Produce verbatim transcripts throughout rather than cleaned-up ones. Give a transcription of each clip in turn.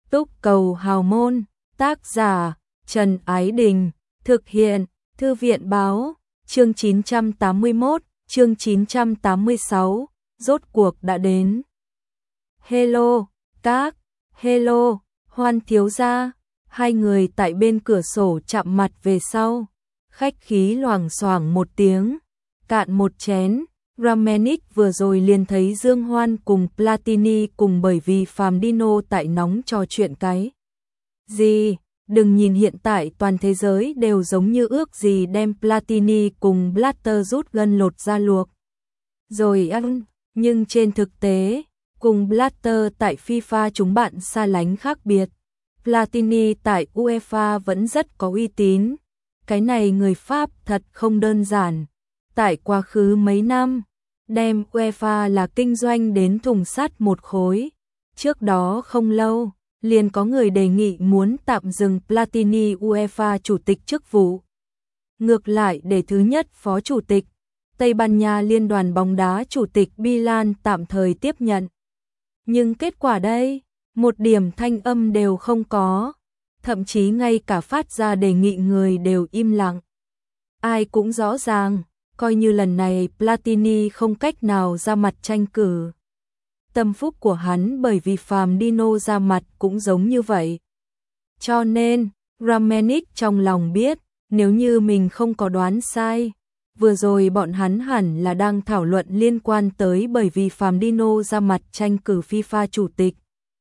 Túc Cầu Hào Môn, tác giả Trần Ái Đình, thực hiện Thư viện Báo, chương chín trăm tám mươi mốt, chương chín trăm tám mươi sáu, rốt cuộc đã đến. Hello, các, hello, Hoan thiếu gia, hai người tại bên cửa sổ chạm mặt về sau, khách khí loảng xoảng một tiếng, cạn một chén. Ramenic vừa rồi liền thấy Dương Hoan cùng Platini cùng bởi vì Phàm Dino tại nóng trò chuyện cái gì, đừng nhìn hiện tại toàn thế giới đều giống như ước gì đem Platini cùng Blatter rút gân lột ra luộc rồi ăn, nhưng trên thực tế, cùng Blatter tại FIFA chúng bạn xa lánh khác biệt. Platini tại UEFA vẫn rất có uy tín, cái này người Pháp thật không đơn giản. Tại quá khứ mấy năm, đem UEFA là kinh doanh đến thùng sắt một khối. Trước đó không lâu, liền có người đề nghị muốn tạm dừng Platini UEFA chủ tịch chức vụ. Ngược lại để thứ nhất phó chủ tịch, Tây Ban Nha Liên đoàn bóng đá chủ tịch Milan tạm thời tiếp nhận. Nhưng kết quả đây, một điểm thanh âm đều không có, thậm chí ngay cả phát ra đề nghị người đều im lặng. Ai cũng rõ ràng, coi như lần này Platini không cách nào ra mặt tranh cử. Tâm phúc của hắn bởi vì Phàm Dino ra mặt cũng giống như vậy. Cho nên, Ramenic trong lòng biết, nếu như mình không có đoán sai, vừa rồi bọn hắn hẳn là đang thảo luận liên quan tới bởi vì Phàm Dino ra mặt tranh cử FIFA chủ tịch.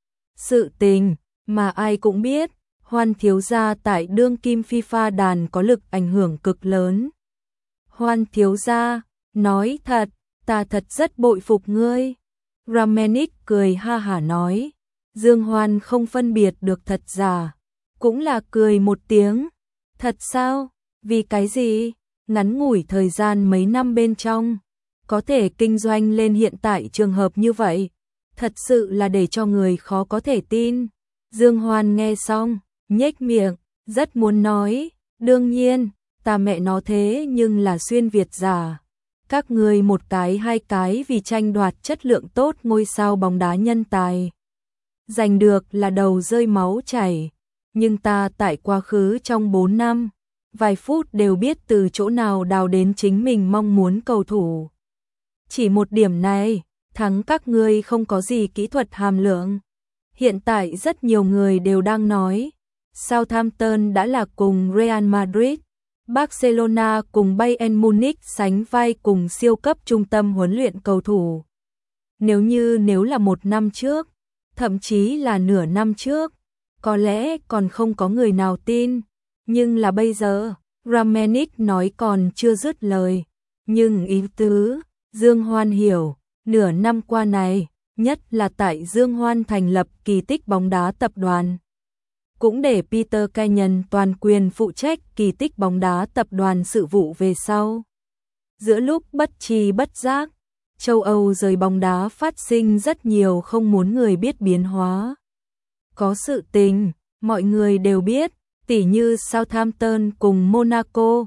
Sự tình mà ai cũng biết, Hoan thiếu gia tại đương kim FIFA đàn có lực ảnh hưởng cực lớn. Hoan thiếu gia, nói thật, ta thật rất bội phục ngươi. Ramenic cười ha hả nói. Dương Hoan không phân biệt được thật giả, cũng là cười một tiếng. Thật sao? Vì cái gì? Ngắn ngủi thời gian mấy năm bên trong, có thể kinh doanh lên hiện tại trường hợp như vậy, thật sự là để cho người khó có thể tin. Dương Hoan nghe xong, nhếch miệng, rất muốn nói, đương nhiên, ta mẹ nó thế nhưng là xuyên Việt giả. Các người một cái hai cái vì tranh đoạt chất lượng tốt ngôi sao bóng đá nhân tài. Giành được là đầu rơi máu chảy, nhưng ta tại quá khứ trong bốn năm, vài phút đều biết từ chỗ nào đào đến chính mình mong muốn cầu thủ. Chỉ một điểm này, thắng các ngươi không có gì kỹ thuật hàm lượng. Hiện tại rất nhiều người đều đang nói, Southampton đã là cùng Real Madrid, Barcelona cùng Bayern Munich sánh vai cùng siêu cấp trung tâm huấn luyện cầu thủ. Nếu như nếu là một năm trước, thậm chí là nửa năm trước, có lẽ còn không có người nào tin, nhưng là bây giờ, Ramenic nói còn chưa dứt lời, nhưng ý tứ, Dương Hoan hiểu, nửa năm qua này, nhất là tại Dương Hoan thành lập kỳ tích bóng đá tập đoàn. Cũng để Peter Kenyon toàn quyền phụ trách kỳ tích bóng đá tập đoàn sự vụ về sau. Giữa lúc bất tri bất giác, châu Âu giới bóng đá phát sinh rất nhiều không muốn người biết biến hóa. Có sự tình, mọi người đều biết, tỉ như Southampton cùng Monaco,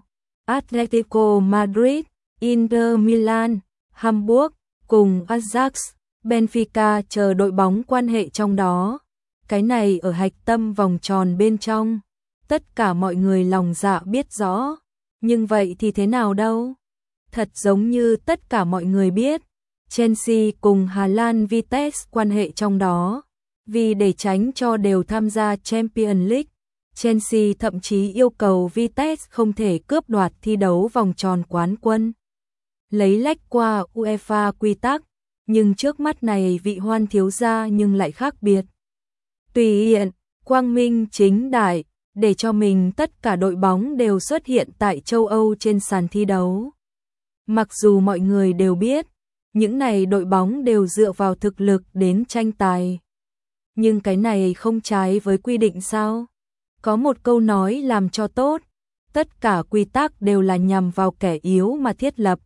Atletico Madrid, Inter Milan, Hamburg, cùng Ajax, Benfica chờ đội bóng quan hệ trong đó. Cái này ở hạch tâm vòng tròn bên trong, tất cả mọi người lòng dạ biết rõ, nhưng vậy thì thế nào đâu? Thật giống như tất cả mọi người biết, Chelsea cùng Hà Lan Vitesse quan hệ trong đó, vì để tránh cho đều tham gia Champions League, Chelsea thậm chí yêu cầu Vitesse không thể cướp đoạt thi đấu vòng tròn quán quân. Lấy lách qua UEFA quy tắc, nhưng trước mắt này vị Hoan thiếu gia nhưng lại khác biệt. Tùy hiện, quang minh chính đại, để cho mình tất cả đội bóng đều xuất hiện tại châu Âu trên sàn thi đấu. Mặc dù mọi người đều biết, những này đội bóng đều dựa vào thực lực đến tranh tài. Nhưng cái này không trái với quy định sao? Có một câu nói làm cho tốt, tất cả quy tắc đều là nhằm vào kẻ yếu mà thiết lập.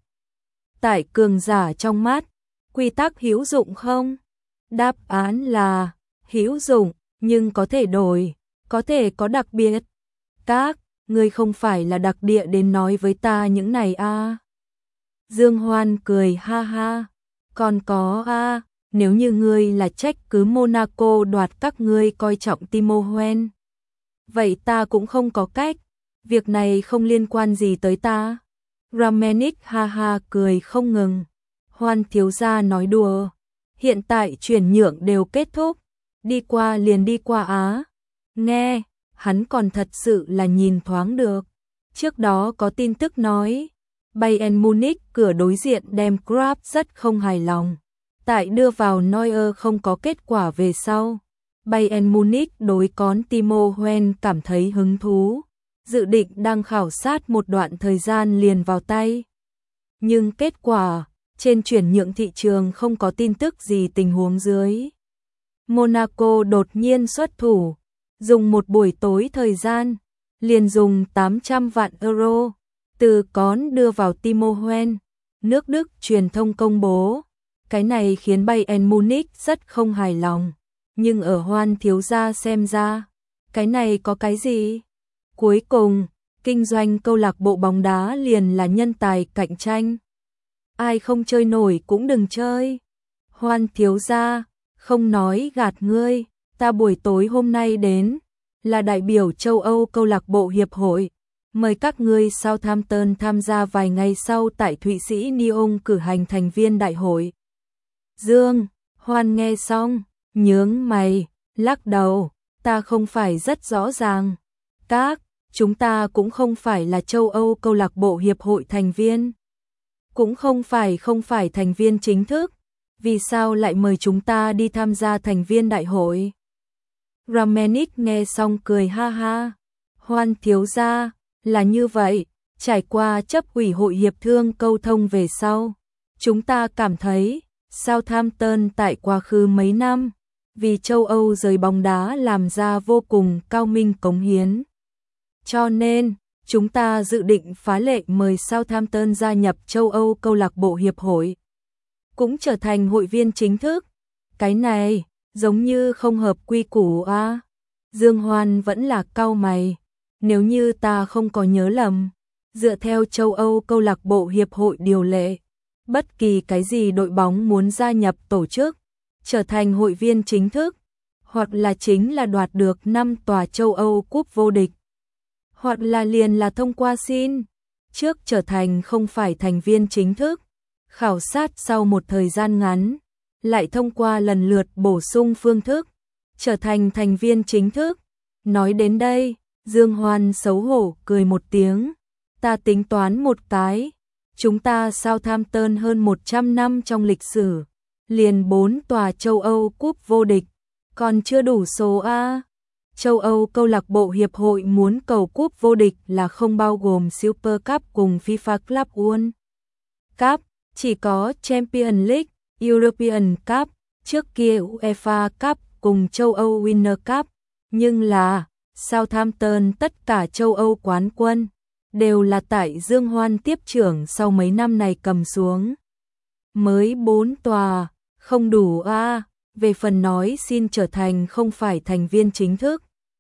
Tại cường giả trong mắt, quy tắc hữu dụng không? Đáp án là hữu dụng, nhưng có thể đổi, có thể có đặc biệt. Các, ngươi không phải là đặc địa đến nói với ta những này a? À? Dương Hoan cười ha ha, còn có a, à, nếu như ngươi là trách cứ Monaco đoạt các ngươi coi trọng Timo Werner, vậy ta cũng không có cách, việc này không liên quan gì tới ta. Rangnick ha ha cười không ngừng. Hoan thiếu gia nói đùa, hiện tại chuyển nhượng đều kết thúc, đi qua liền đi qua á. Nghe, hắn còn thật sự là nhìn thoáng được. Trước đó có tin tức nói, Bayern Munich cửa đối diện đem Krab rất không hài lòng. Tại đưa vào Neuer không có kết quả về sau, Bayern Munich đối con Timo Werner cảm thấy hứng thú, dự định đang khảo sát một đoạn thời gian liền vào tay. Nhưng kết quả, trên chuyển nhượng thị trường không có tin tức gì tình huống dưới. Monaco đột nhiên xuất thủ, dùng một buổi tối thời gian, liền dùng tám trăm vạn euro, từ con đưa vào Timo Werner. Nước Đức truyền thông công bố, cái này khiến Bayern Munich rất không hài lòng. Nhưng ở Hoan thiếu gia xem ra, cái này có cái gì? Cuối cùng, kinh doanh câu lạc bộ bóng đá liền là nhân tài cạnh tranh. Ai không chơi nổi cũng đừng chơi. Hoan thiếu gia, không nói gạt ngươi, ta buổi tối hôm nay đến, là đại biểu châu Âu câu lạc bộ hiệp hội, mời các ngươi Southampton tham gia vài ngày sau tại Thụy Sĩ Nyon cử hành thành viên đại hội. Dương, Hoan nghe xong, nhướng mày, lắc đầu, ta không phải rất rõ ràng. Các, chúng ta cũng không phải là châu Âu câu lạc bộ hiệp hội thành viên. Cũng không phải không phải thành viên chính thức. Vì sao lại mời chúng ta đi tham gia thành viên đại hội? Rangnick nghe xong cười ha ha. Hoan thiếu gia, là như vậy, trải qua chấp ủy hội hiệp thương câu thông về sau, chúng ta cảm thấy Southampton tại quá khứ mấy năm vì châu Âu giới bóng đá làm ra vô cùng cao minh cống hiến. Cho nên, chúng ta dự định phá lệ mời Southampton gia nhập châu Âu câu lạc bộ hiệp hội, cũng trở thành hội viên chính thức. Cái này, giống như không hợp quy củ a. Dương Hoan vẫn là cau mày, nếu như ta không có nhớ lầm, dựa theo châu Âu câu lạc bộ hiệp hội điều lệ, bất kỳ cái gì đội bóng muốn gia nhập tổ chức, trở thành hội viên chính thức, hoặc là chính là đoạt được năm tòa châu Âu cúp vô địch, hoặc là liền là thông qua xin trước trở thành không phải thành viên chính thức, khảo sát sau một thời gian ngắn, lại thông qua lần lượt bổ sung phương thức, trở thành thành viên chính thức. Nói đến đây, Dương Hoan xấu hổ cười một tiếng, ta tính toán một cái, chúng ta Southampton hơn một trăm năm trong lịch sử, liền bốn tòa châu Âu cúp vô địch, còn chưa đủ số a. Châu Âu câu lạc bộ hiệp hội muốn cầu cúp vô địch là không bao gồm Super Cup cùng FIFA Club World Cup, chỉ có Champions League, European Cup, trước kia UEFA Cup cùng châu Âu Winner Cup, nhưng là Southampton tất cả châu Âu quán quân đều là tại Dương Hoan tiếp trưởng sau mấy năm này cầm xuống. Mới bốn tòa, không đủ a. Về phần nói xin trở thành không phải thành viên chính thức,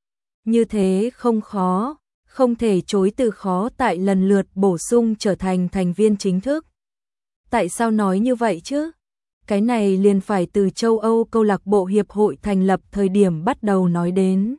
như thế không khó, không thể chối từ khó tại lần lượt bổ sung trở thành thành viên chính thức. Tại sao nói như vậy chứ? Cái này liền phải từ châu Âu câu lạc bộ hiệp hội thành lập thời điểm bắt đầu nói đến.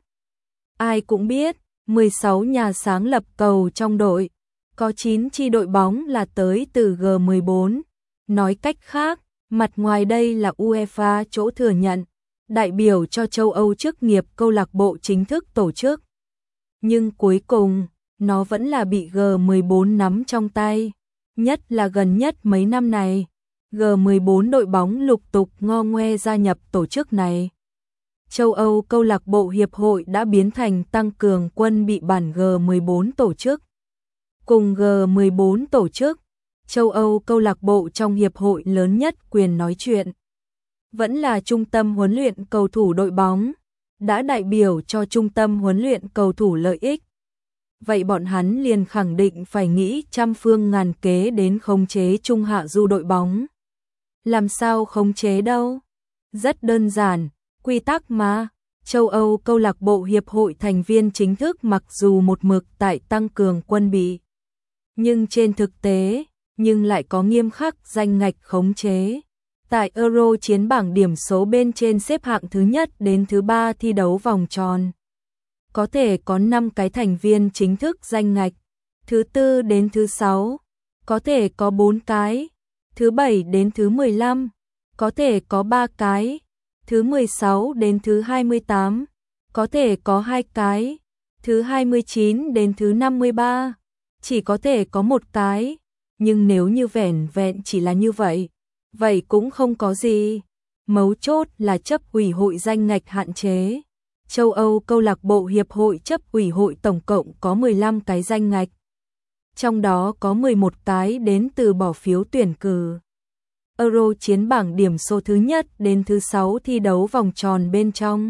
Ai cũng biết, mười sáu nhà sáng lập cầu trong đội, có chín chi đội bóng là tới từ G mười bốn. Nói cách khác, mặt ngoài đây là UEFA chỗ thừa nhận, đại biểu cho châu Âu chức nghiệp câu lạc bộ chính thức tổ chức. Nhưng cuối cùng, nó vẫn là bị G mười bốn nắm trong tay. Nhất là gần nhất mấy năm này, G mười bốn đội bóng lục tục ngo ngoe gia nhập tổ chức này. Châu Âu câu lạc bộ hiệp hội đã biến thành tăng cường quân bị bản G mười bốn tổ chức. Cùng G mười bốn tổ chức, châu Âu câu lạc bộ trong hiệp hội lớn nhất quyền nói chuyện vẫn là trung tâm huấn luyện cầu thủ đội bóng, đã đại biểu cho trung tâm huấn luyện cầu thủ lợi ích. Vậy bọn hắn liền khẳng định phải nghĩ trăm phương ngàn kế đến khống chế trung hạ du đội bóng. Làm sao khống chế đâu? Rất đơn giản, quy tắc mà. Châu Âu câu lạc bộ hiệp hội thành viên chính thức mặc dù một mực tại tăng cường quân bị, nhưng trên thực tế, nhưng lại có nghiêm khắc danh ngạch khống chế. Tại Euro chiến bảng điểm số bên trên xếp hạng thứ nhất đến thứ ba thi đấu vòng tròn. Có thể có năm cái thành viên chính thức danh ngạch. Thứ tư đến thứ sáu, có thể có bốn cái. Thứ bảy đến thứ mười lăm, có thể có ba cái. Thứ mười sáu đến thứ hai mươi tám, có thể có hai cái. Thứ hai mươi chín đến thứ năm mươi ba, chỉ có thể có một cái. Nhưng nếu như vẻn vẹn chỉ là như vậy, vậy cũng không có gì. Mấu chốt là chấp ủy hội danh ngạch hạn chế. Châu Âu câu lạc bộ hiệp hội chấp ủy hội tổng cộng có mười lăm cái danh ngạch. Trong đó có mười một cái đến từ bỏ phiếu tuyển cử. Euro chiến bảng điểm số thứ nhất đến thứ sáu thi đấu vòng tròn bên trong.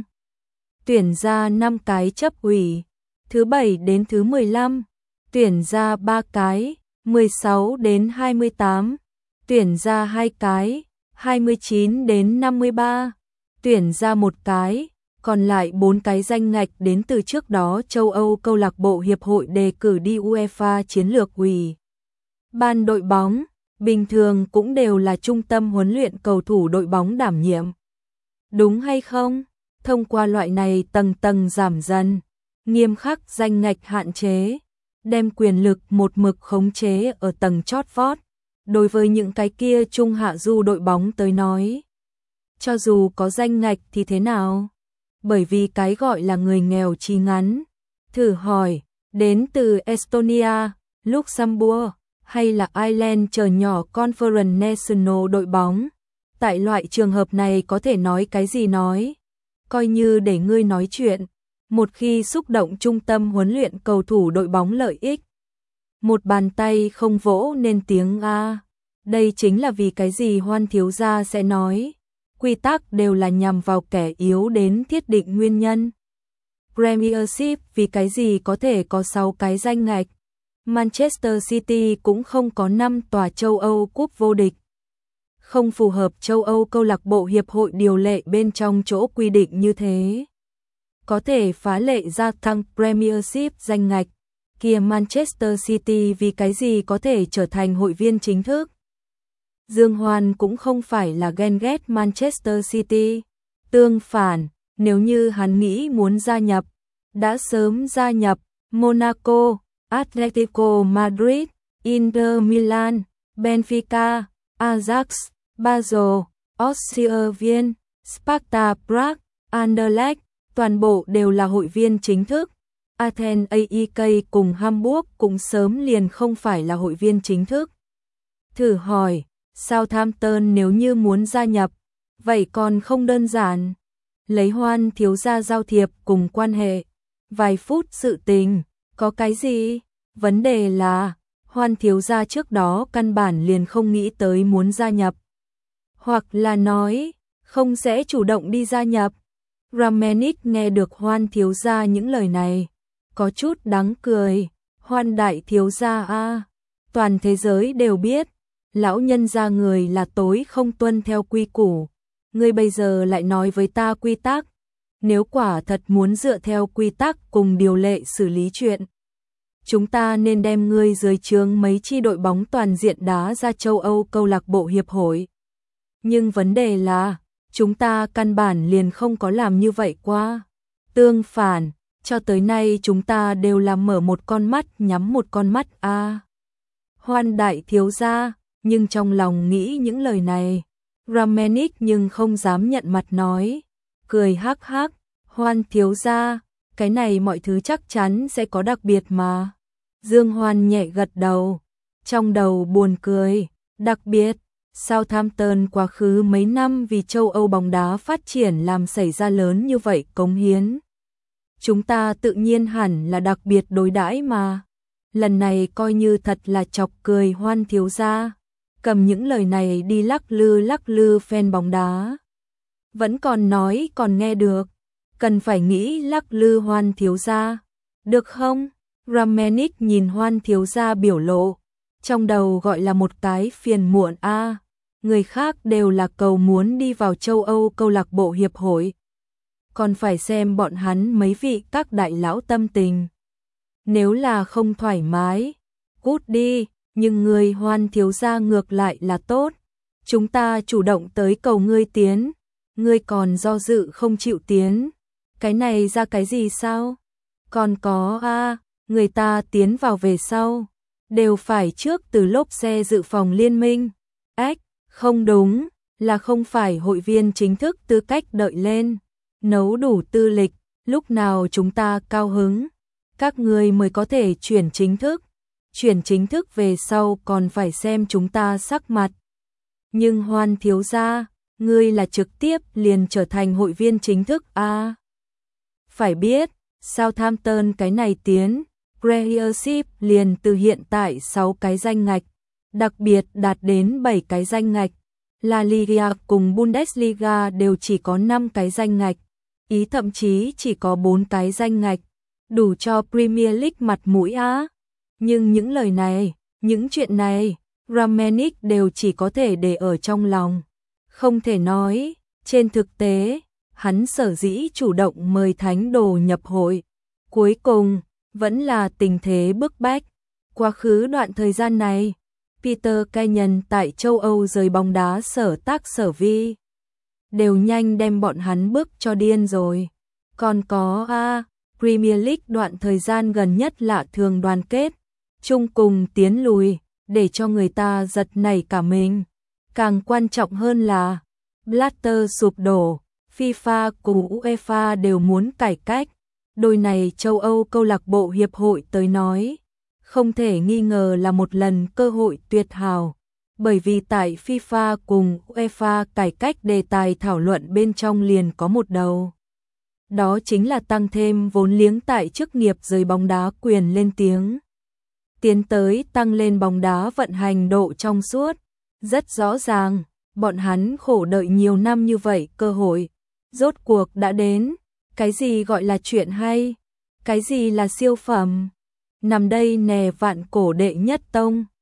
Tuyển ra năm cái chấp ủy. Thứ bảy đến thứ mười lăm, tuyển ra ba cái. mười sáu đến hai mươi tám, tuyển ra hai cái. hai mươi chín đến năm mươi ba, tuyển ra một cái. Còn lại bốn cái danh ngạch đến từ trước đó châu Âu câu lạc bộ hiệp hội đề cử đi UEFA chiến lược ủy. Ban đội bóng, bình thường cũng đều là trung tâm huấn luyện cầu thủ đội bóng đảm nhiệm. Đúng hay không? Thông qua loại này tầng tầng giảm dần, nghiêm khắc danh ngạch hạn chế, đem quyền lực một mực khống chế ở tầng chót vót. Đối với những cái kia trung hạ du đội bóng tới nói, cho dù có danh ngạch thì thế nào? Bởi vì cái gọi là người nghèo chí ngắn. Thử hỏi, đến từ Estonia, Luxembourg hay là Ireland chờ nhỏ Conference National đội bóng, tại loại trường hợp này có thể nói cái gì nói? Coi như để ngươi nói chuyện, một khi xúc động trung tâm huấn luyện cầu thủ đội bóng lợi ích, một bàn tay không vỗ nên tiếng a. Đây chính là vì cái gì Hoan thiếu gia sẽ nói, quy tắc đều là nhằm vào kẻ yếu đến thiết định nguyên nhân. Premiership vì cái gì có thể có sáu cái danh ngạch. Manchester City cũng không có năm tòa châu Âu cúp vô địch. Không phù hợp châu Âu câu lạc bộ hiệp hội điều lệ bên trong chỗ quy định như thế. Có thể phá lệ gia tăng Premiership danh ngạch. Kia Manchester City vì cái gì có thể trở thành hội viên chính thức. Dương Hoan cũng không phải là ghen ghét Manchester City. Tương phản, nếu như hắn nghĩ muốn gia nhập, đã sớm gia nhập. Monaco, Atletico Madrid, Inter Milan, Benfica, Ajax, Basel, Austria Wien, Sparta Prague, Anderlecht, toàn bộ đều là hội viên chính thức. Athens a e ca cùng Hamburg cũng sớm liền không phải là hội viên chính thức. Thử hỏi, Southampton nếu như muốn gia nhập, vậy còn không đơn giản. Lấy Hoan thiếu gia giao thiệp cùng quan hệ, vài phút sự tình, có cái gì? Vấn đề là, Hoan thiếu gia trước đó căn bản liền không nghĩ tới muốn gia nhập. Hoặc là nói, không sẽ chủ động đi gia nhập. Ramenik nghe được Hoan thiếu gia những lời này, có chút đáng cười. Hoan đại thiếu gia a, toàn thế giới đều biết, lão nhân gia người là tối không tuân theo quy củ. Ngươi bây giờ lại nói với ta quy tắc. Nếu quả thật muốn dựa theo quy tắc cùng điều lệ xử lý chuyện, chúng ta nên đem ngươi dưới trướng mấy chi đội bóng toàn diện đá ra châu Âu câu lạc bộ hiệp hội. Nhưng vấn đề là, chúng ta căn bản liền không có làm như vậy qua. Tương phản, cho tới nay chúng ta đều làm mở một con mắt nhắm một con mắt a. À, Hoan đại thiếu gia, nhưng trong lòng nghĩ những lời này, Ramenik nhưng không dám nhận mặt nói, cười hắc hắc, Hoan thiếu gia, cái này mọi thứ chắc chắn sẽ có đặc biệt mà. Dương Hoan nhẹ gật đầu, trong đầu buồn cười, đặc biệt, Southampton quá khứ mấy năm vì châu Âu bóng đá phát triển làm xảy ra lớn như vậy cống hiến. Chúng ta tự nhiên hẳn là đặc biệt đối đãi mà. Lần này coi như thật là chọc cười Hoan thiếu gia, cầm những lời này đi lắc lư lắc lư fan bóng đá. Vẫn còn nói còn nghe được, cần phải nghĩ lắc lư Hoan thiếu gia, được không? Ramenik nhìn Hoan thiếu gia biểu lộ, trong đầu gọi là một cái phiền muộn a. À, người khác đều là cầu muốn đi vào châu Âu câu lạc bộ hiệp hội, còn phải xem bọn hắn mấy vị các đại lão tâm tình. Nếu là không thoải mái, cút đi, nhưng người Hoan thiếu gia ngược lại là tốt, Chúng ta chủ động tới cầu ngươi tiến, ngươi còn do dự không chịu tiến. Cái này ra cái gì sao? Còn có a, người ta tiến vào về sau, đều phải trước từ lốp xe dự phòng liên minh. Ách, không đúng, là không phải hội viên chính thức tư cách đợi lên, nấu đủ tư lịch, lúc nào chúng ta cao hứng, các ngươi mới có thể chuyển chính thức. Chuyển chính thức về sau còn phải xem chúng ta sắc mặt. Nhưng Hoan thiếu gia, ngươi là trực tiếp liền trở thành hội viên chính thức a. À, phải biết, Southampton cái này tiến, Premiership liền từ hiện tại sáu cái danh ngạch, đặc biệt đạt đến bảy cái danh ngạch. La Liga cùng Bundesliga đều chỉ có năm cái danh ngạch, Ý thậm chí chỉ có bốn cái danh ngạch, đủ cho Premier League mặt mũi á. Nhưng những lời này, những chuyện này, Rangnick đều chỉ có thể để ở trong lòng, không thể nói. Trên thực tế, hắn sở dĩ chủ động mời thánh đồ nhập hội, cuối cùng vẫn là tình thế bức bách. Quá khứ đoạn thời gian này, Peter Kenyon tại châu Âu rời bóng đá sở tác sở vi, đều nhanh đem bọn hắn bức cho điên rồi. Còn có a, Premier League đoạn thời gian gần nhất lạ thường đoàn kết, chung cùng tiến lùi, để cho người ta giật nảy cả mình. Càng quan trọng hơn là Blatter sụp đổ, FIFA cùng UEFA đều muốn cải cách. Đôi này châu Âu câu lạc bộ hiệp hội tới nói, không thể nghi ngờ là một lần cơ hội tuyệt hảo, bởi vì tại FIFA cùng UEFA cải cách đề tài thảo luận bên trong liền có một đầu. Đó chính là tăng thêm vốn liếng tại chức nghiệp giới bóng đá quyền lên tiếng. Tiến tới tăng lên bóng đá vận hành độ trong suốt. Rất rõ ràng, bọn hắn khổ đợi nhiều năm như vậy, cơ hội rốt cuộc đã đến. Cái gì gọi là chuyện hay? Cái gì là siêu phẩm? Nằm đây nè vạn cổ đệ nhất tông.